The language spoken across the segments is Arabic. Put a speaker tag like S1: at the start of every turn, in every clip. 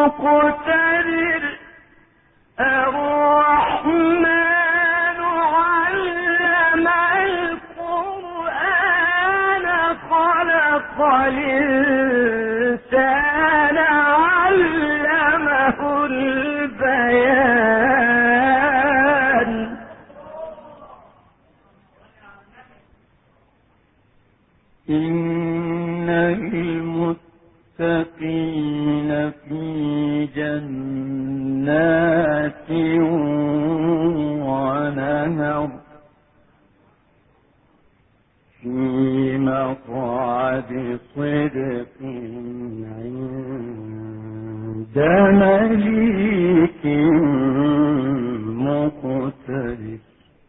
S1: مقتدر الرحمن علم القرآن خلق الإنسان علمه البيان إن المتقين في جنات ونهر في مقعد صدق عند مليك مقتدر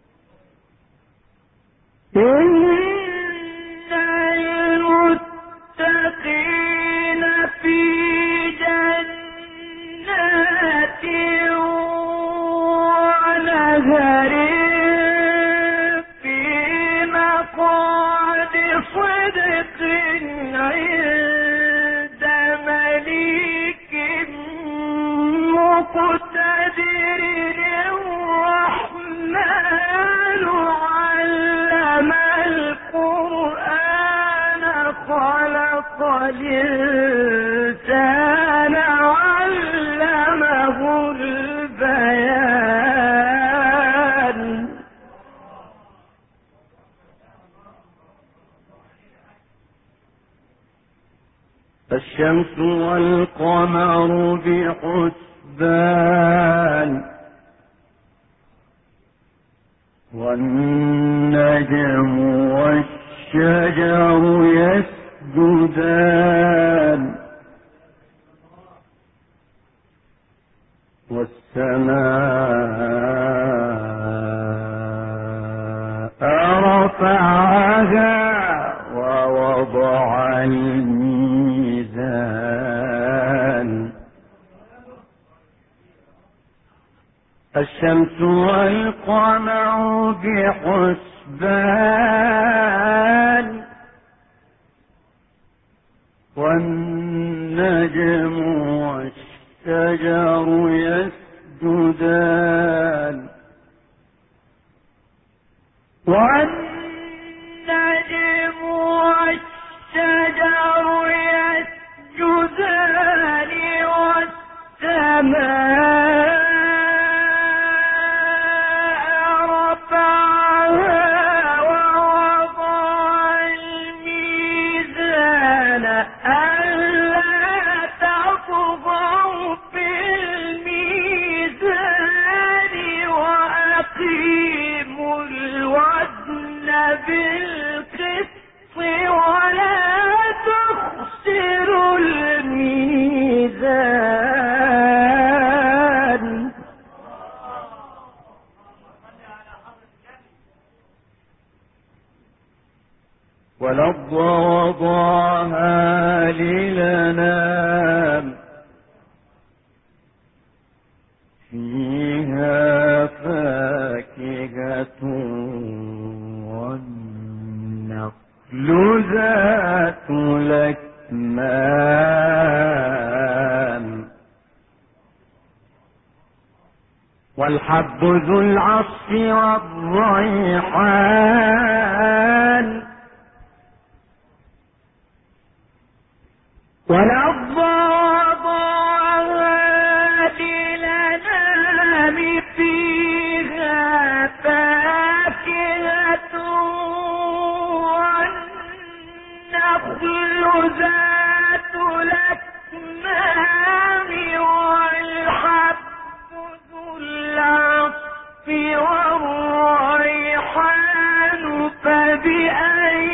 S1: المتقين في جنات ونهر في مقعد صدق عند مليك مقتدر الرحمن علم القرآن خلق الإنسان علمه البيان الشمس والقمر بحسبان والنجم والشجر يسجدان والسماء رفعها ووضع الميزان الشمس والقمر بحسبان والنجم والشجر يسجدان والنجم والشجر يسجدان والسماء بالقسط ولا تخسروا الميزان والأرض وضعها للأنام فيها فاكهة والنخل ذات الأكمام والحب ذو العصف والريحان والأرض وضعها للأنام فيها فاكهة والنخل ذات الأكمام والحب ذو العصف والريحان فبأي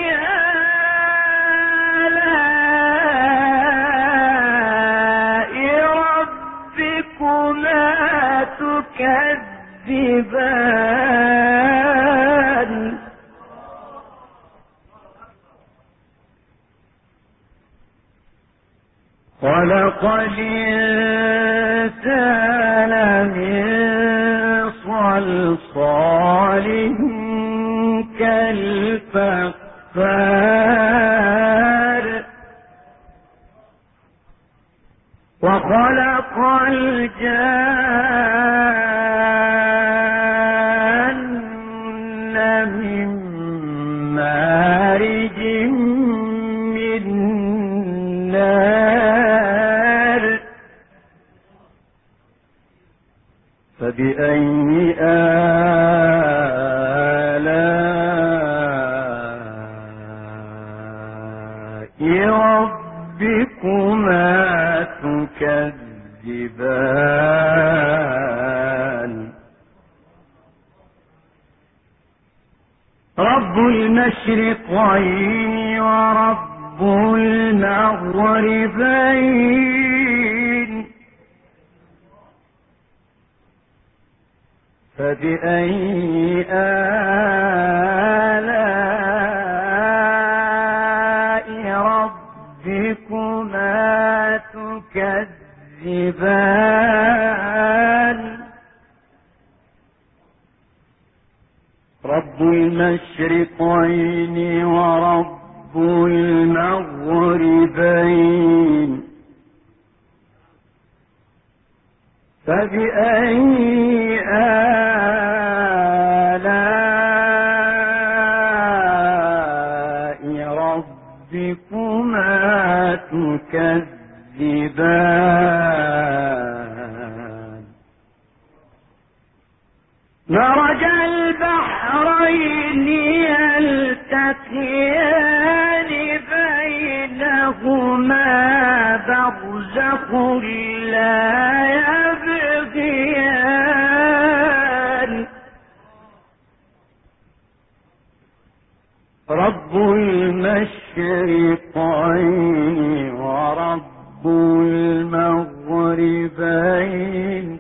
S1: تكذبان خلق الإنسان من صلصال كالفخار وخلق الجان من مارج من نار فبأي آلاء ربكما تكذبان رب المشرقين ورب المغربين فبأي آلاء ربكما تكذبان رب المشرقين ورب المغربين فبأي آلاء ربكما تكذبان مرج البحرين يلتقيان بينهما برزخ لا يبغيان رب المشرقين ورب المغربين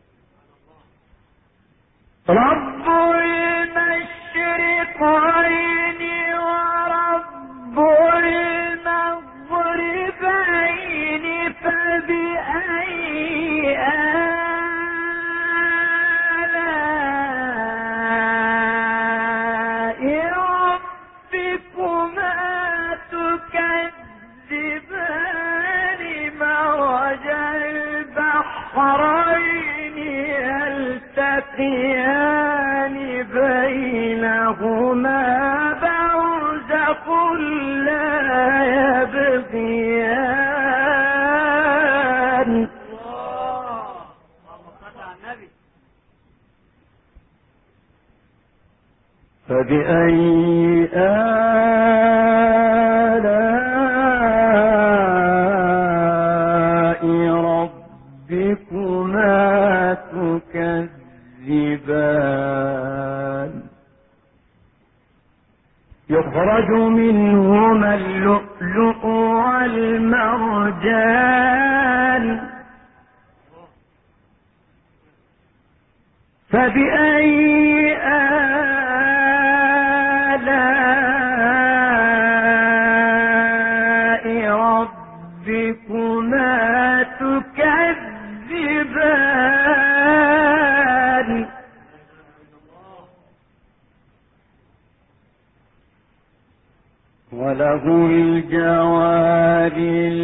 S1: رب المشرقين ورب المغربين فبأي آلاء ربكما تكذبان مرج البحرين يلتقيان بينهما برزخ لا يبغيان فبأي آلاء ربكما تكذبان يخرج منهما اللؤلؤ والمرجان فبأي آلاء ربكما تكذبان وله الجوار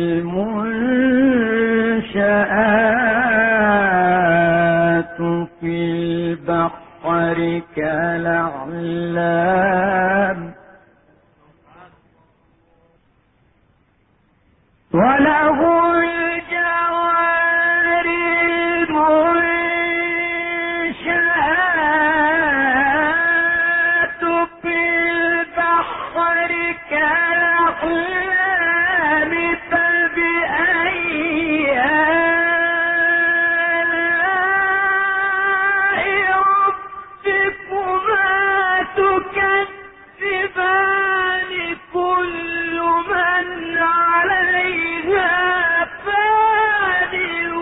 S1: المنشآت في البحر كالأعلام وله الجوار المنشآت في البحر كالأعلام فبأي آلاء ربكما تكذبان كل من عليها فان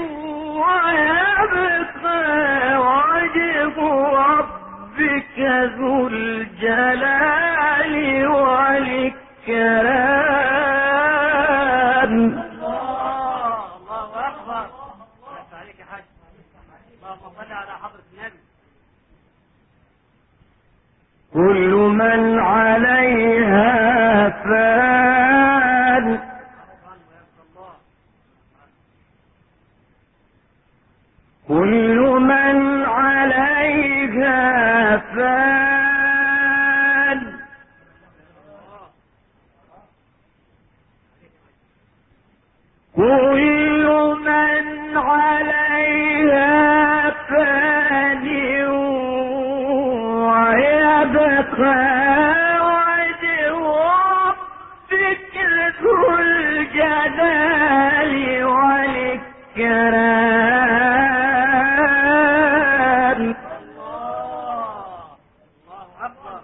S1: ويبقى وجه ربك ذو الجلال والإكرام
S2: الله أكبر. عليك يا حاج. اللهم صل على حضرة النبي.
S1: كل من عليها فان كل من عليها فان ويبقى وجه ربك ذو الجلال والإكرام.
S2: الله أكبر.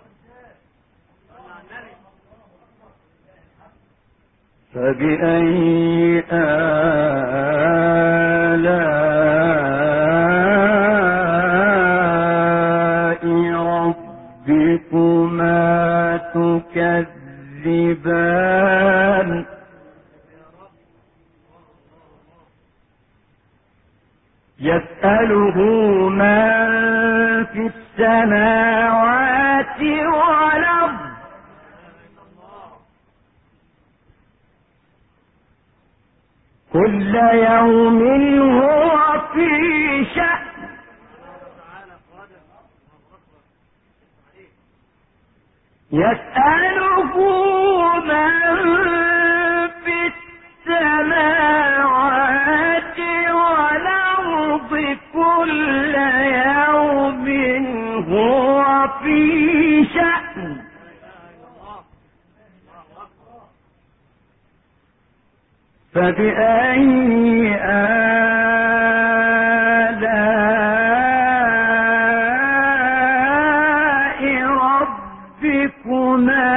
S1: فبأي آلاء ربكما تكذبان يسأله من في السماوات والأرض كل يوم هو في شأن يسأله من في السماوات والأرض كل يوم هو في شأن فبأي آلاء ربكما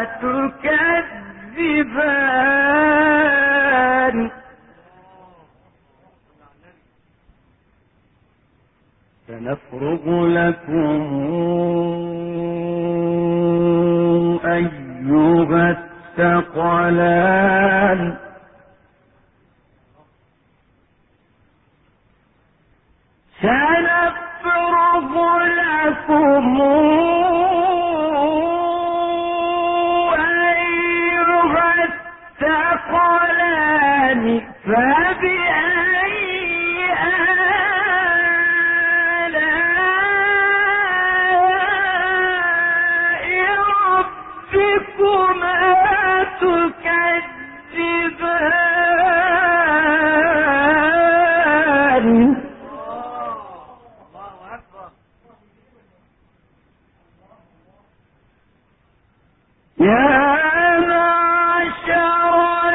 S1: تكذبان سنفرغ لكم أيها الثقلان سنفرغ لكم أيها الثقلان فبأي آلاء ربكما تكذبان يا معشر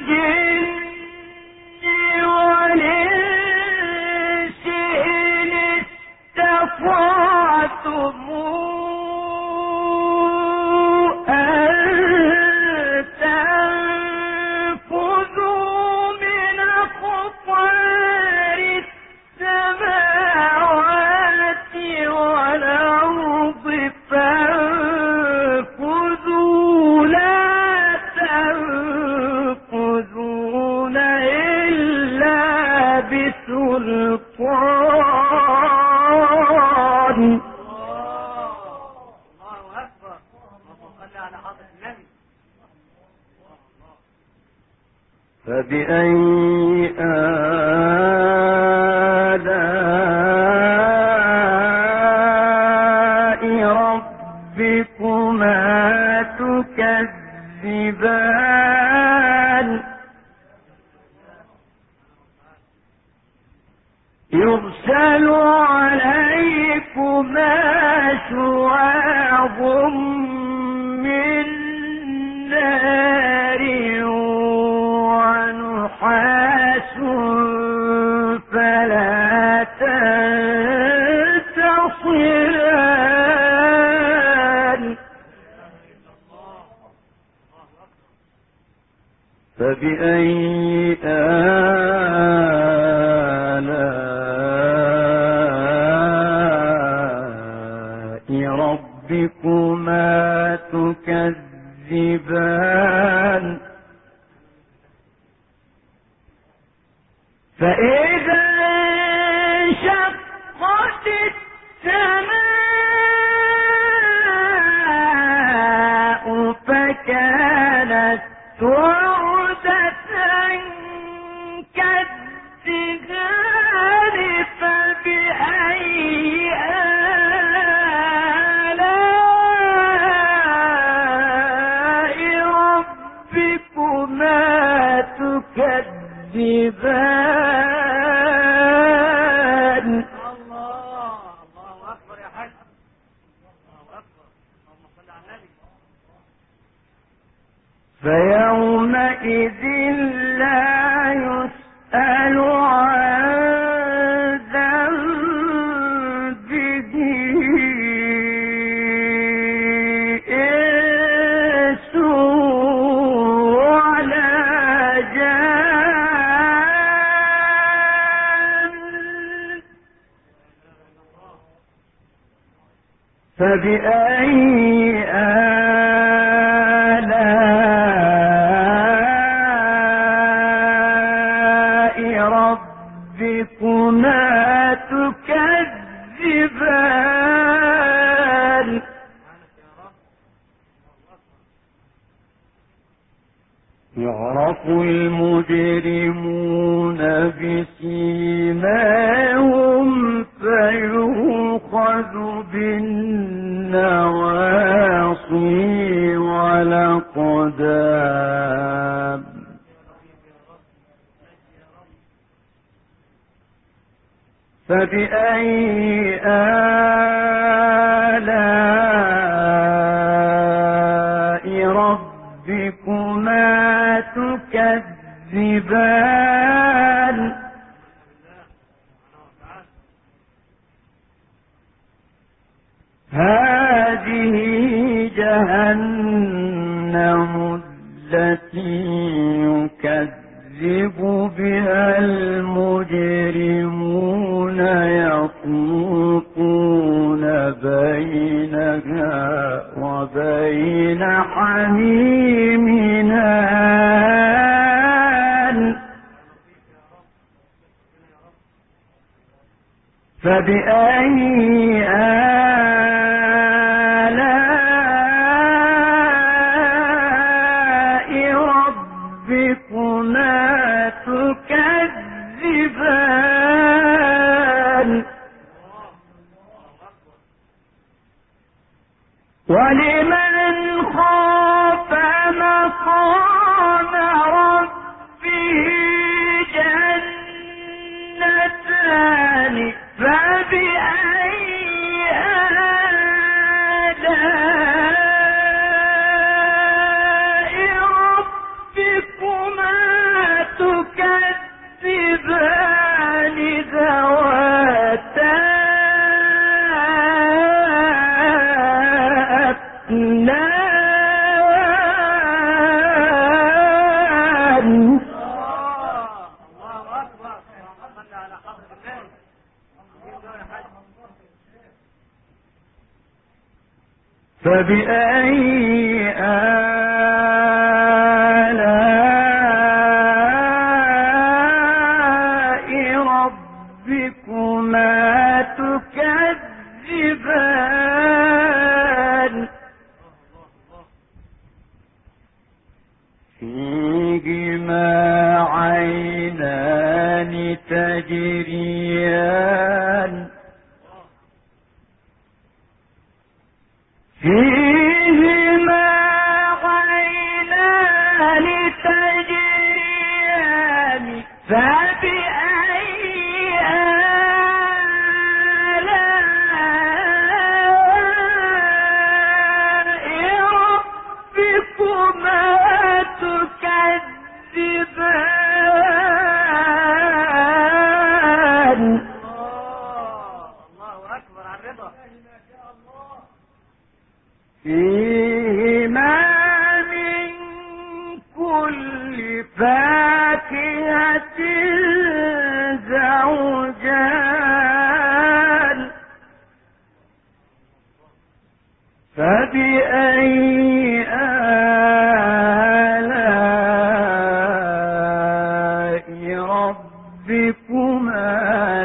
S1: الجن والإنس إن استطعتم أن تنفذوا من أقطار السماوات والأرض فانفذوا لا تنفذون إلا بسلطان.
S2: الله أكبر. اللهم صل على حضرة النبي.
S1: فبأي آلاء ربكما تكذبان يرسل عليكما شواظ من نار ونحاس فلا تنتصران فبأي آلاء ربكما تكذبان فإذا انشقت السماء فكانت وردة كالدهان فبأي آلاء ربكما تكذبان تكذبان
S2: الله أكبر يا حاج. الله أكبر. اللهم صل على النبي.
S1: فيومئذ لا يسأل عن ذنبه إنس ولا جان فبأي ربكما تكذبان يعرف المجرمون بسيماهم فيؤخذ بالنواصي والأقدام فبأي آلاء ربكما تكذبان هذه جهنم التي يكذب بها المجرمون يطوفون بينها وبين حميم آن فبأي آلاء ربكما تكذبان ولمن خاف مقام ربه جنتان فبأي آلاء ربكما تكذبان ذواتا أفنان
S2: الله أكبر. صل على حضرة النبي.
S1: فبأي آلاء ربكما تكذبان فيهما عينان تجريان فيهما عينان تجريان فبأي آلاء ربكما تكذبان
S2: الله أكبر على الرضا.
S1: فيهما من كل فاكهة زوجان فبأي آلاء ربكما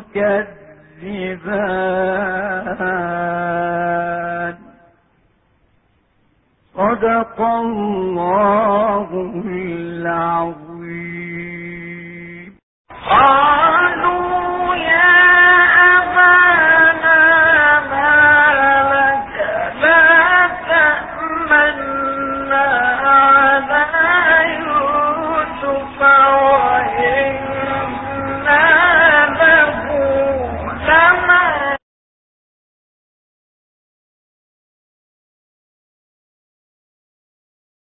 S1: تكذبان صدق الله العظيم.